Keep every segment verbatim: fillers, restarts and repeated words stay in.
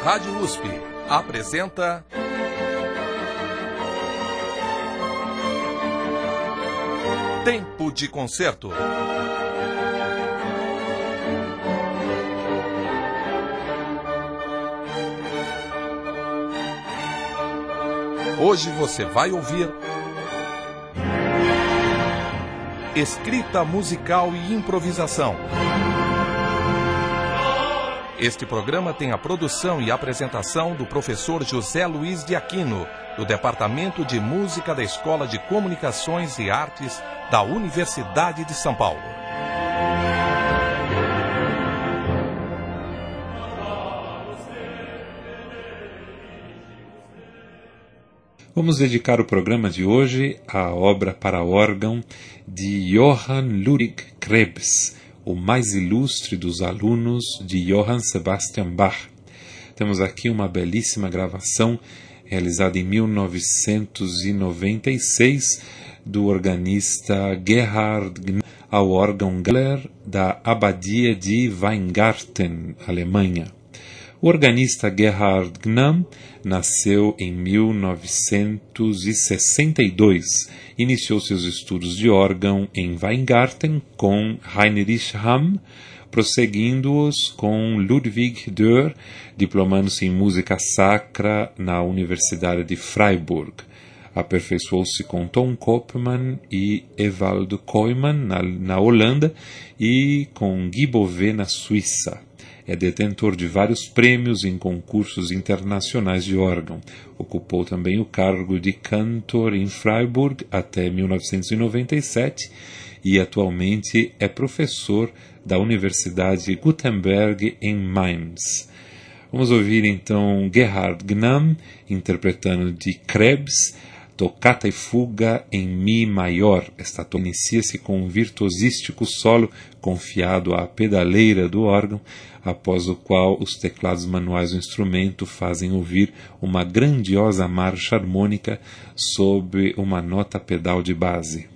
Rádio U S P apresenta Tempo de Concerto. Hoje você vai ouvir escrita musical e improvisação. Este programa tem a produção e apresentação do professor José Luiz de Aquino, do Departamento de Música da Escola de Comunicações e Artes da Universidade de São Paulo. Vamos dedicar o programa de hoje à obra para órgão de Johann Ludwig Krebs, o mais ilustre dos alunos de Johann Sebastian Bach. Temos aqui uma belíssima gravação realizada em mil novecentos e noventa e seis do organista Gerhard Gnam ao órgão Gahler da Abadia de Weingarten, Alemanha. O organista Gerhard Gnam nasceu em mil novecentos e sessenta e dois. Iniciou seus estudos de órgão em Weingarten com Heinrich Hamm, prosseguindo-os com Ludwig Dörr, diplomando-se em música sacra na Universidade de Freiburg. Aperfeiçoou-se com Tom Koopman e Evaldo Koyman na, na Holanda e com Guy Beauvais na Suíça. É detentor de vários prêmios em concursos internacionais de órgão. Ocupou também o cargo de cantor em Freiburg até mil novecentos e noventa e sete e atualmente é professor da Universidade Gutenberg em Mainz. Vamos ouvir então Gerhard Gnam interpretando de Krebs, Toccata e Fuga em Mi maior. Esta toca inicia-se com um virtuosístico solo confiado à pedaleira do órgão, após o qual os teclados manuais do instrumento fazem ouvir uma grandiosa marcha harmônica sob uma nota pedal de base.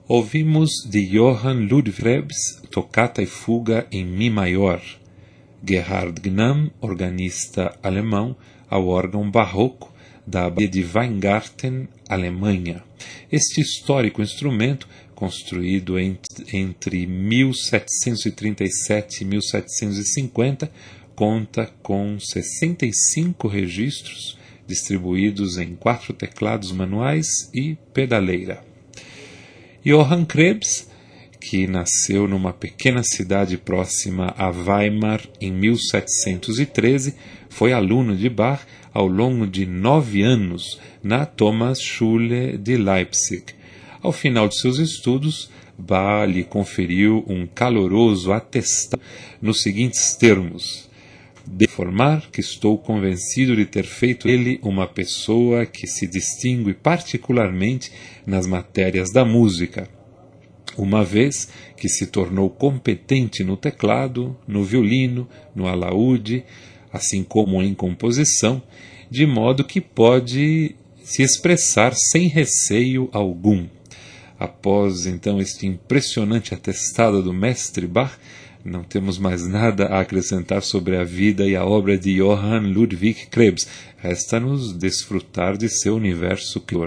Ouvimos de Johann Ludwig Krebs, Tocata e Fuga em Mi maior. Gerhard Gnam, organista alemão, ao órgão barroco da Abadia de Weingarten, Alemanha. Este histórico instrumento, construído entre mil setecentos e trinta e sete e mil setecentos e cinquenta, conta com sessenta e cinco registros, distribuídos em quatro teclados manuais e pedaleira. Johann Krebs, que nasceu numa pequena cidade próxima a Weimar em mil setecentos e treze, foi aluno de Bach ao longo de nove anos na Thomasschule de Leipzig. Ao final de seus estudos, Bach lhe conferiu um caloroso atestado nos seguintes termos: de informar que estou convencido de ter feito dele uma pessoa que se distingue particularmente nas matérias da música, uma vez que se tornou competente no teclado, no violino, no alaúde, assim como em composição, de modo que pode se expressar sem receio algum. Após, então, este impressionante atestado do mestre Bach, não temos mais nada a acrescentar sobre a vida e a obra de Johann Ludwig Krebs. Resta-nos desfrutar de seu universo criador.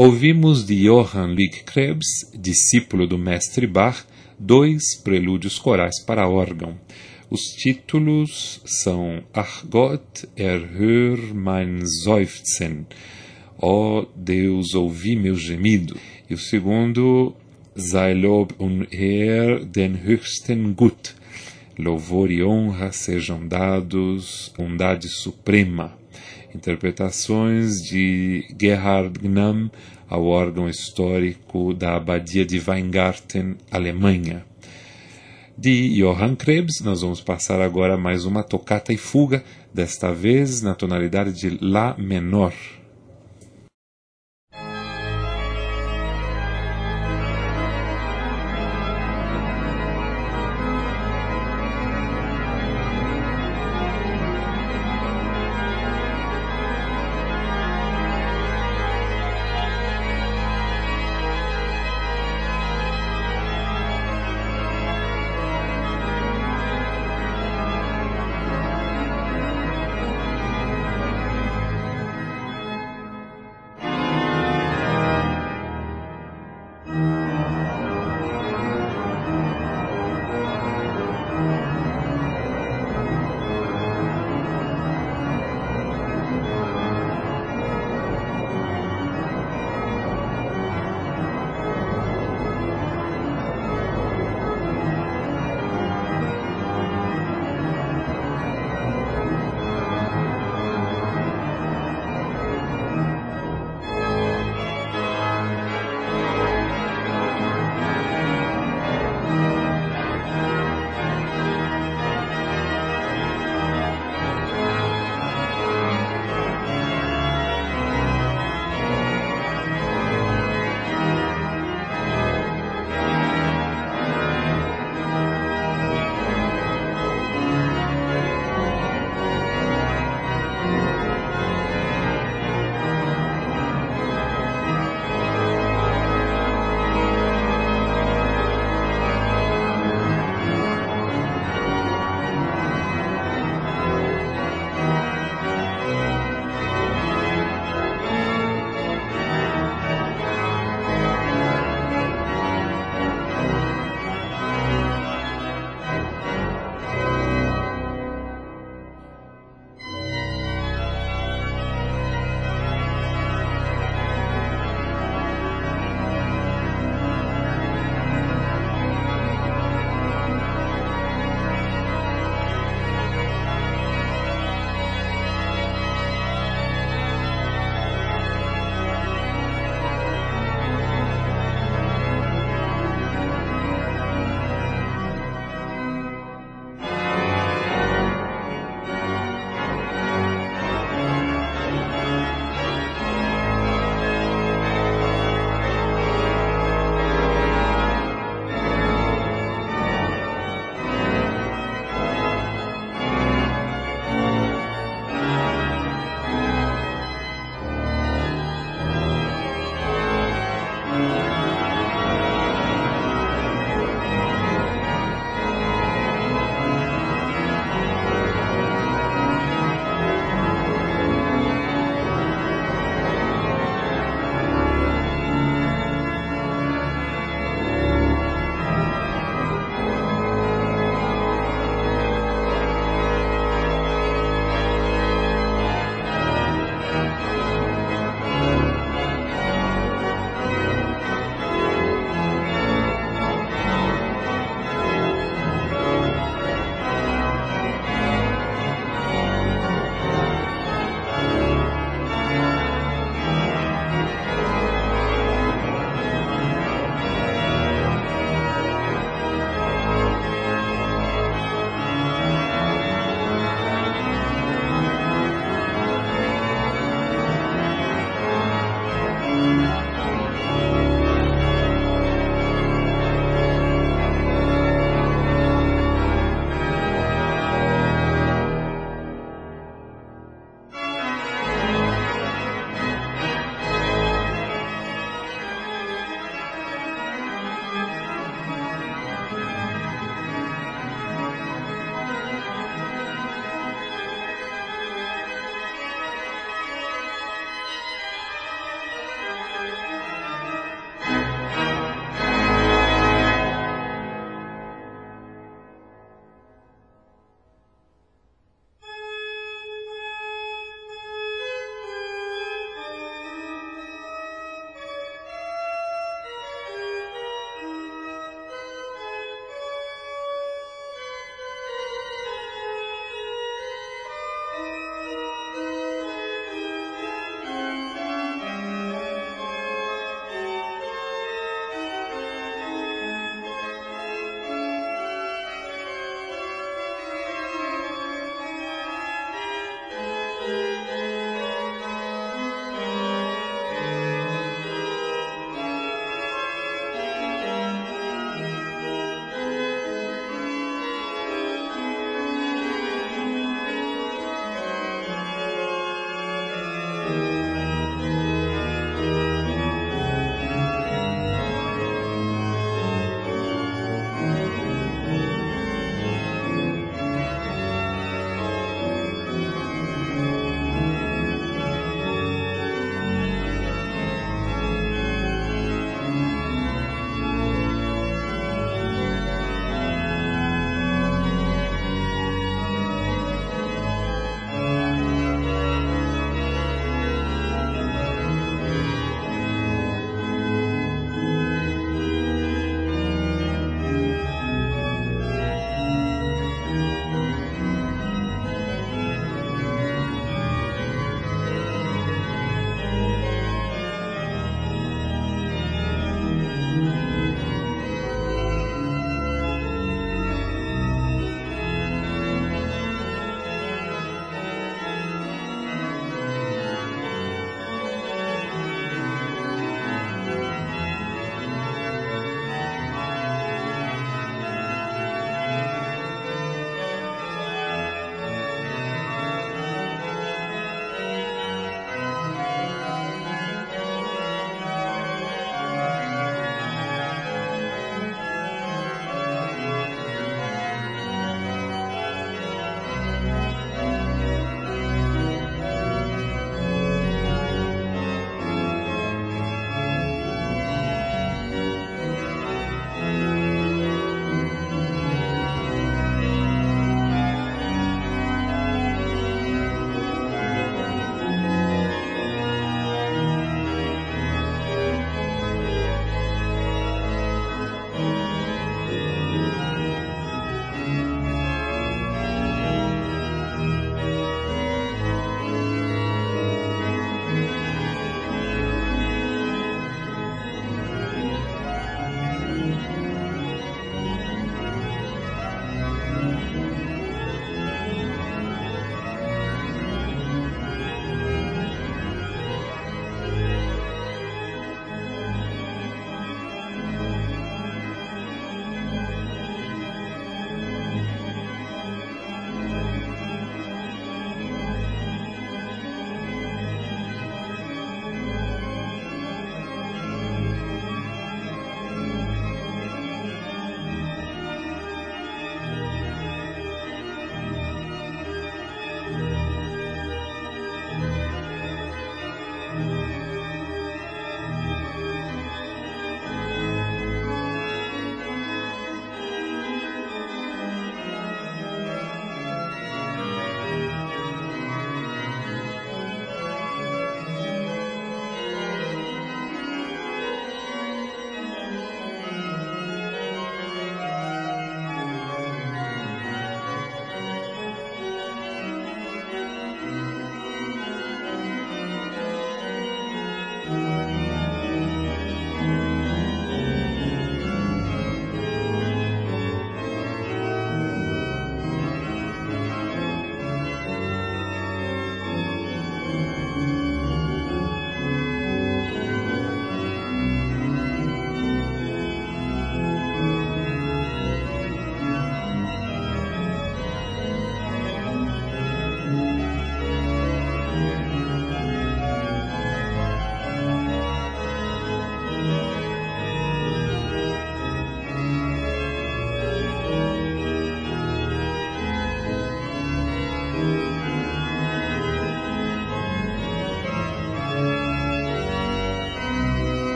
Ouvimos de Johann Ludwig Krebs, discípulo do mestre Bach, dois prelúdios corais para órgão. Os títulos são Ach Gott, erhör mein Seufzen, ó Deus, ouvi meu gemido. E o segundo, Sei Lob und Ehr den höchsten Gut, louvor e honra sejam dados, bondade suprema. Interpretações de Gerhard Gnam ao órgão histórico da Abadia de Weingarten, Alemanha. De Johann Krebs, nós vamos passar agora mais uma tocata e fuga, desta vez na tonalidade de Lá menor.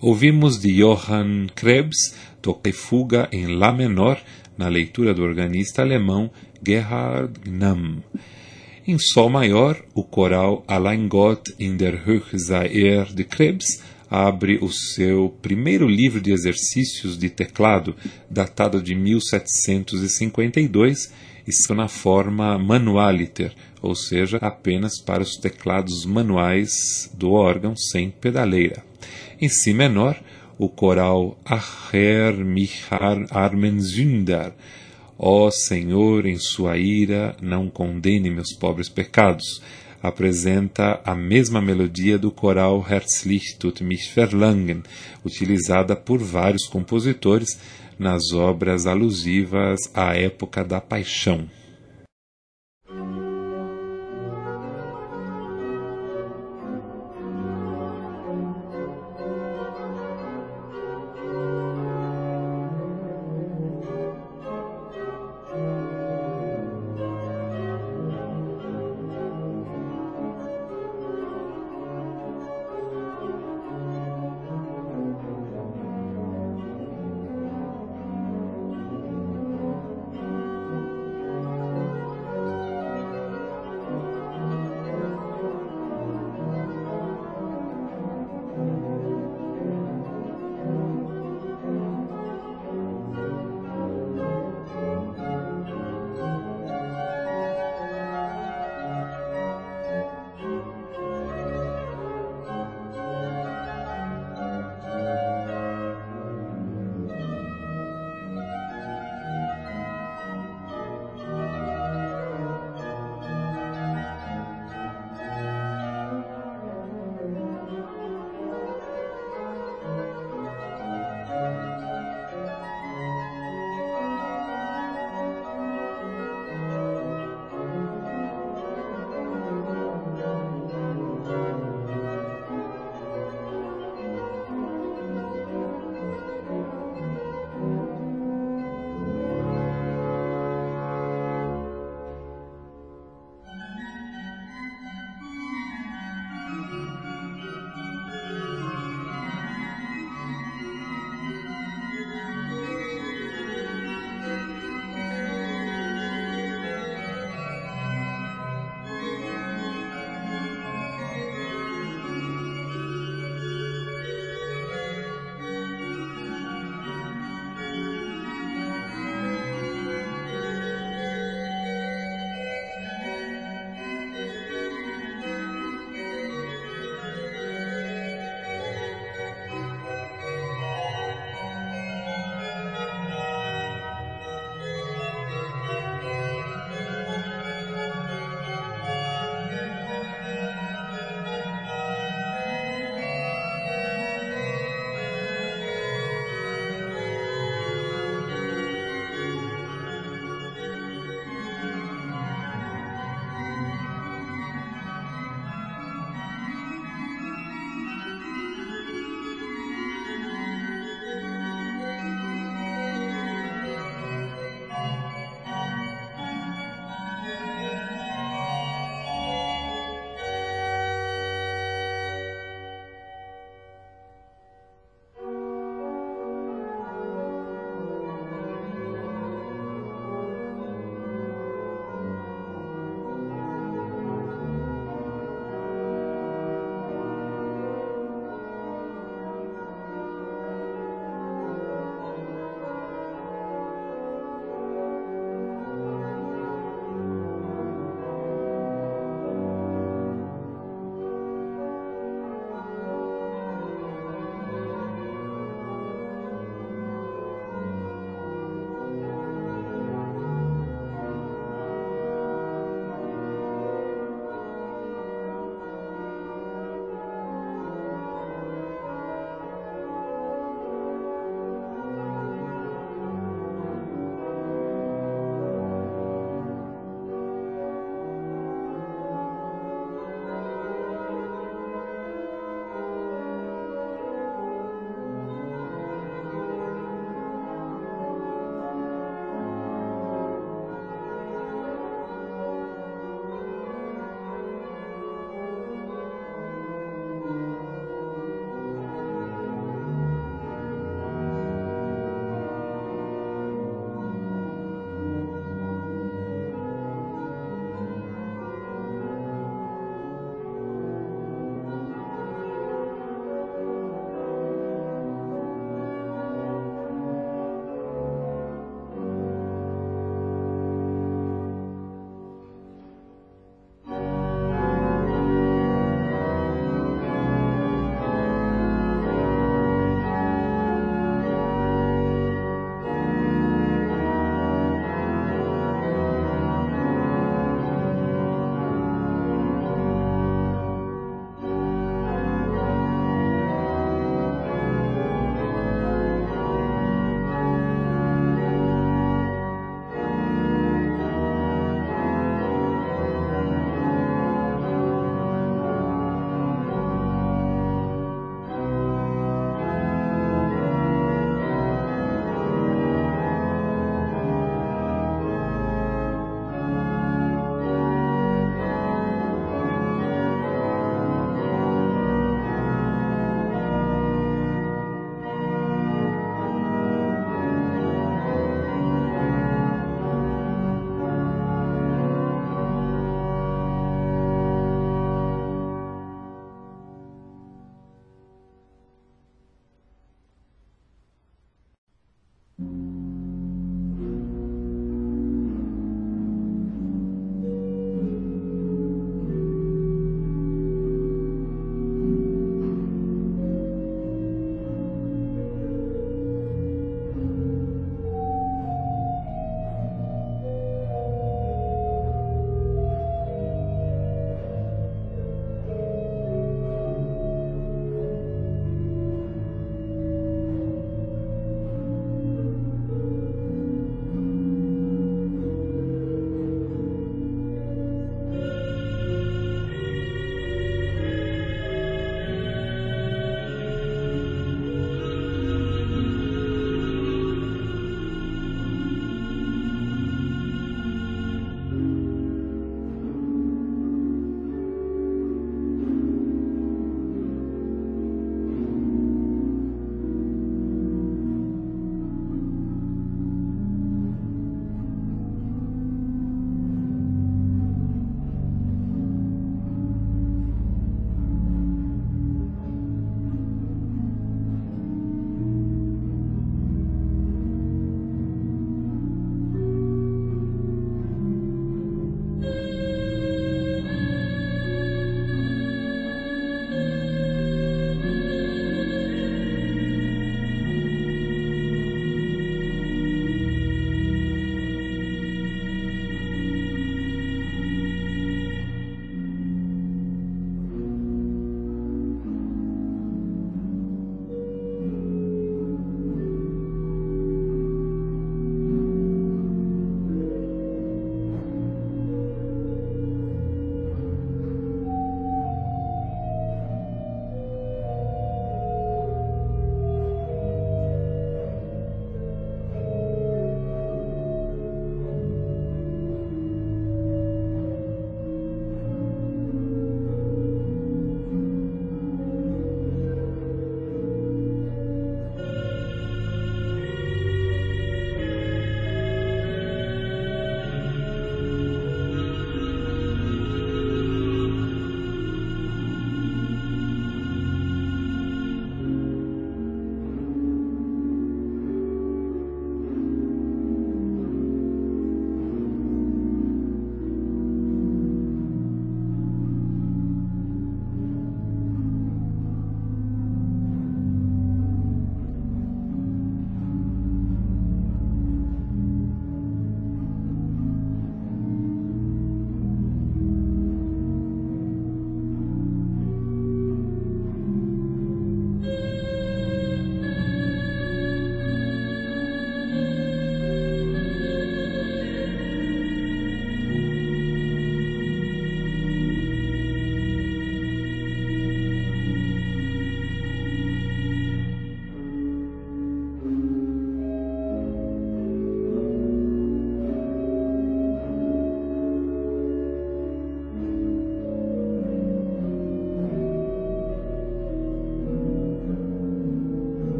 Ouvimos de Johann Krebs, toca e fuga em Lá menor, na leitura do organista alemão Gerhard Gnam. Em Sol maior, o coral Allein Gott in der Höhe sei er de Krebs abre o seu primeiro livro de exercícios de teclado, datado de mil setecentos e cinquenta e dois, e na forma manualiter, ou seja, apenas para os teclados manuais do órgão sem pedaleira. Em Si menor, o coral Ach Herr, mich armen Sünder, ó Senhor, em sua ira, não condene meus pobres pecados, apresenta a mesma melodia do coral Herzlich tut mich verlangen, utilizada por vários compositores nas obras alusivas à época da Paixão.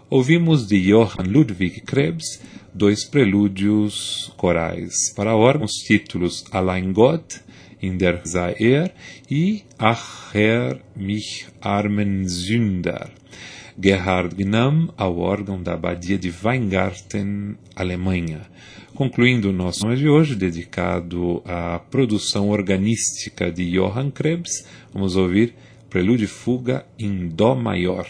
Ouvimos de Johann Ludwig Krebs dois prelúdios corais para órgão, os títulos Allein Gott in der Zaer e Ach Herr, mich armen Sünder. Gerhard Gnam, ao órgão da Abadia de Weingarten, Alemanha. Concluindo o nosso programa de hoje, dedicado à produção organística de Johann Krebs, vamos ouvir Prelúdio e Fuga em Dó maior.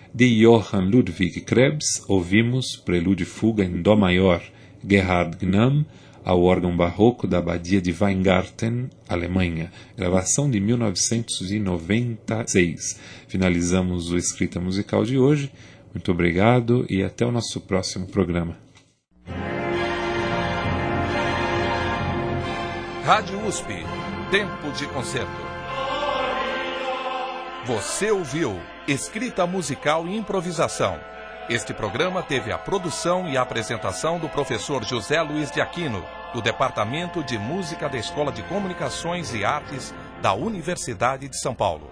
De Johann Ludwig Krebs, ouvimos Prelúdio e Fuga em Dó maior, Gerhard Gnam, ao órgão barroco da Abadia de Weingarten, Alemanha, gravação de mil novecentos e noventa e seis. Finalizamos o Escrita Musical de hoje. Muito obrigado e até o nosso próximo programa. Rádio U S P, Tempo de Concerto. Você ouviu Escrita Musical e Improvisação. Este programa teve a produção e a apresentação do professor José Luiz de Aquino, do Departamento de Música da Escola de Comunicações e Artes da Universidade de São Paulo.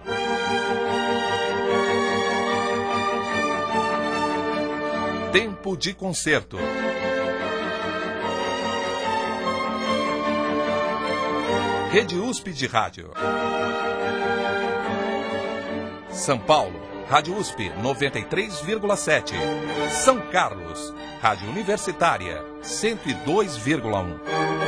Tempo de Concerto. Rede U S P de Rádio. São Paulo, Rádio U S P noventa e três vírgula sete. São Carlos, Rádio Universitária cento e dois vírgula um.